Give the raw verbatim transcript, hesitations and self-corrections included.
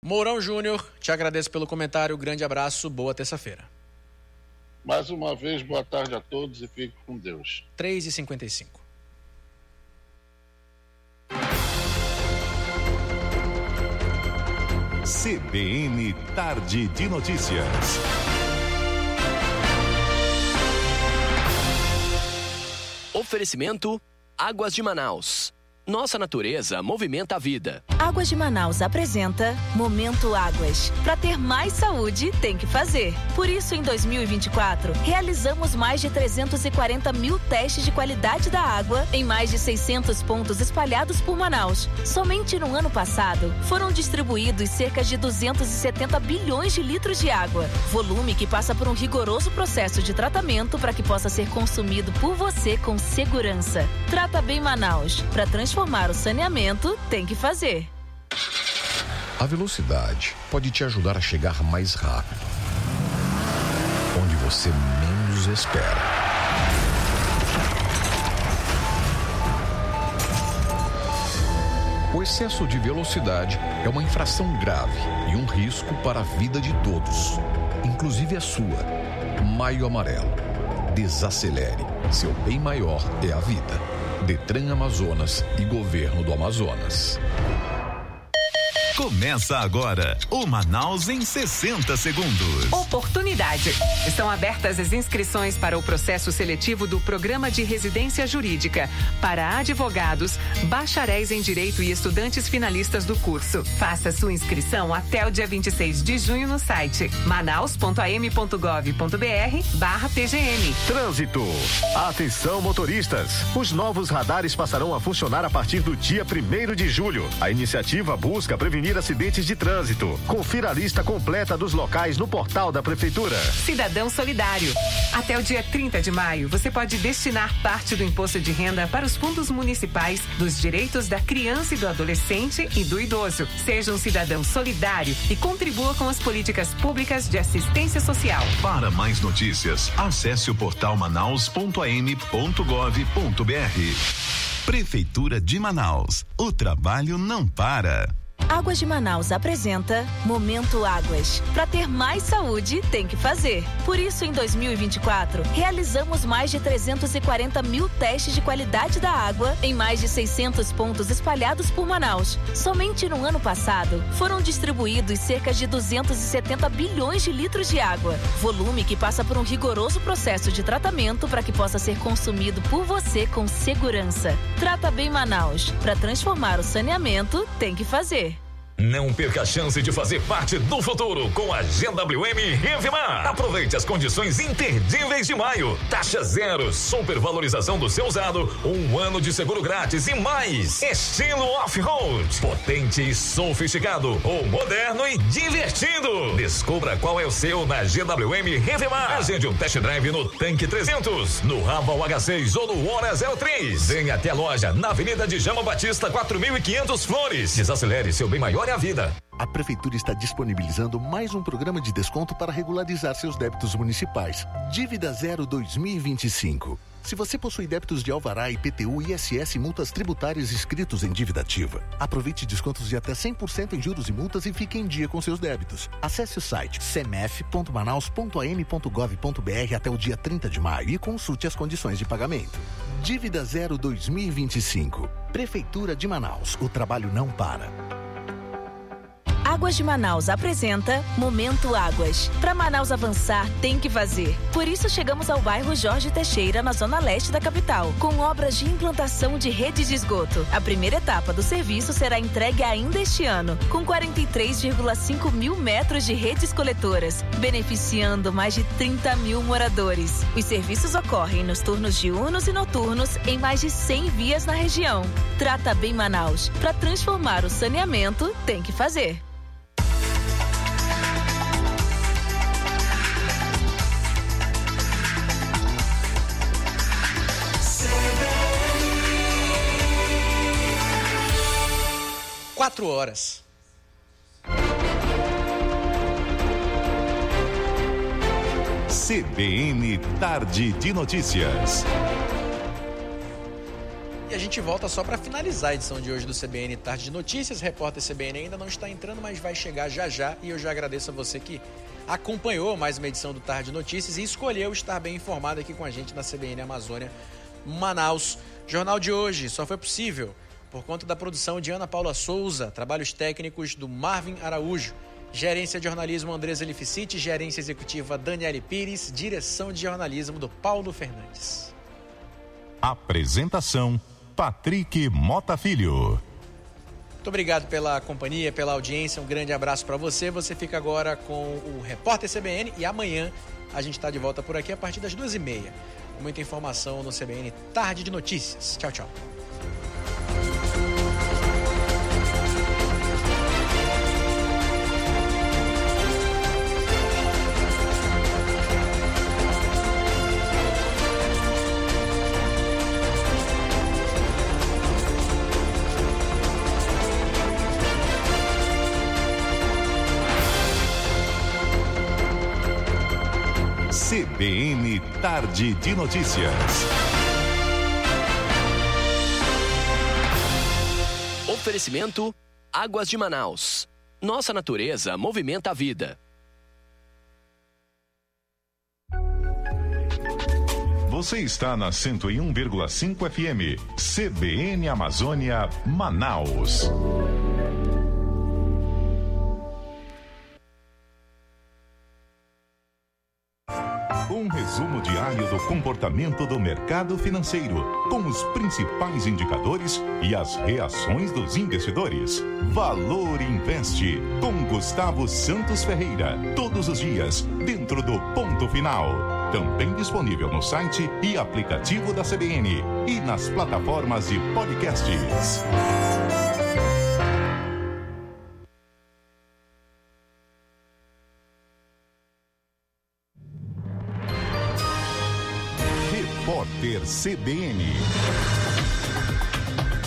Mourão Júnior, te agradeço pelo comentário, grande abraço, boa terça-feira. Mais uma vez, boa tarde a todos e fique com Deus. três e cinquenta e cinco. C B N Tarde de Notícias. Oferecimento Águas de Manaus. Nossa natureza movimenta a vida. Águas de Manaus apresenta Momento Águas. Para ter mais saúde, tem que fazer. Por isso, em dois mil e vinte e quatro, realizamos mais de trezentos e quarenta mil testes de qualidade da água em mais de seiscentos pontos espalhados por Manaus. Somente no ano passado, foram distribuídos cerca de duzentos e setenta bilhões de litros de água. Volume que passa por um rigoroso processo de tratamento para que possa ser consumido por você com segurança. Trata Bem Manaus. Para transformar o saneamento, tem que fazer. A velocidade pode te ajudar a chegar mais rápido, onde você menos espera. O excesso de velocidade é uma infração grave e um risco para a vida de todos, inclusive a sua. Maio Amarelo. Desacelere. Seu bem maior é a vida. Detran Amazonas e Governo do Amazonas. Começa agora o Manaus em sessenta segundos. Oportunidade. Estão abertas as inscrições para o processo seletivo do Programa de Residência Jurídica para advogados, bacharéis em Direito e estudantes finalistas do curso. Faça sua inscrição até o dia vinte e seis de junho no site manaus ponto a m ponto gov ponto b r barra p g m. Trânsito. Atenção, motoristas. Os novos radares passarão a funcionar a partir do dia primeiro de julho. A iniciativa busca prevenir acidentes de trânsito. Confira a lista completa dos locais no portal da Prefeitura. Cidadão Solidário. Até o dia trinta de maio, você pode destinar parte do imposto de renda para os fundos municipais dos direitos da criança e do adolescente e do idoso. Seja um cidadão solidário e contribua com as políticas públicas de assistência social. Para mais notícias, acesse o portal manaus ponto a m ponto gov ponto b r. Prefeitura de Manaus. O trabalho não para. Águas de Manaus apresenta Momento Águas. Para ter mais saúde, tem que fazer. Por isso, em dois mil e vinte e quatro, realizamos mais de trezentos e quarenta mil testes de qualidade da água em mais de seiscentos pontos espalhados por Manaus. Somente no ano passado, foram distribuídos cerca de duzentos e setenta bilhões de litros de água. Volume que passa por um rigoroso processo de tratamento para que possa ser consumido por você com segurança. Trata Bem Manaus. Para transformar o saneamento, tem que fazer. Não perca a chance de fazer parte do futuro com a G W M Revimar. Aproveite as condições imperdíveis de maio. Taxa zero, supervalorização do seu usado, um ano de seguro grátis e mais. Estilo off-road, potente e sofisticado, ou moderno e divertido. Descubra qual é o seu na G W M Revimar. Agende um test drive no Tanque trezentos, no Raval H seis ou no Hora zero três. Venha até a loja na Avenida de Jama Batista, quatro mil e quinhentos Flores. Desacelere seu bem maior é a vida. A Prefeitura está disponibilizando mais um programa de desconto para regularizar seus débitos municipais. Dívida Zero dois mil e vinte e cinco. Se você possui débitos de alvará, I P T U, I S S e multas tributárias inscritos em dívida ativa, aproveite descontos de até cem por cento em juros e multas e fique em dia com seus débitos. Acesse o site c m f ponto manaus ponto a m ponto gov ponto b r até o dia trinta de maio e consulte as condições de pagamento. Dívida Zero dois mil e vinte e cinco. Prefeitura de Manaus. O trabalho não para. Águas de Manaus apresenta Momento Águas. Para Manaus avançar, tem que fazer. Por isso, chegamos ao bairro Jorge Teixeira, na zona leste da capital, com obras de implantação de rede de esgoto. A primeira etapa do serviço será entregue ainda este ano, com quarenta e três vírgula cinco mil metros de redes coletoras, beneficiando mais de trinta mil moradores. Os serviços ocorrem nos turnos diurnos e noturnos em mais de cem vias na região. Trata Bem Manaus. Para transformar o saneamento, tem que fazer. Quatro horas. C B N Tarde de Notícias. E a gente volta só para finalizar a edição de hoje do C B N Tarde de Notícias. O repórter C B N ainda não está entrando, mas vai chegar já já. E eu já agradeço a você que acompanhou mais uma edição do Tarde de Notícias e escolheu estar bem informado aqui com a gente na C B N Amazônia Manaus. Jornal de hoje só foi possível por conta da produção de Ana Paula Souza, trabalhos técnicos do Marvin Araújo, gerência de jornalismo Andresa Lificite, gerência executiva Daniele Pires, direção de jornalismo do Paulo Fernandes. Apresentação Patrick Mota Filho. Muito obrigado pela companhia, pela audiência, um grande abraço para você. Você fica agora com o Repórter C B N e amanhã a gente está de volta por aqui a partir das duas e meia. Com muita informação no C B N Tarde de Notícias. Tchau, tchau. C B N Tarde de Notícias. Oferecimento Águas de Manaus. Nossa natureza movimenta a vida. Você está na cento e um vírgula cinco F M. C B N Amazônia Manaus. Um resumo diário do comportamento do mercado financeiro, com os principais indicadores e as reações dos investidores. Valor Investe, com Gustavo Santos Ferreira, todos os dias, dentro do Ponto Final. Também disponível no site e aplicativo da C B N e nas plataformas de podcasts. Repórter C B N.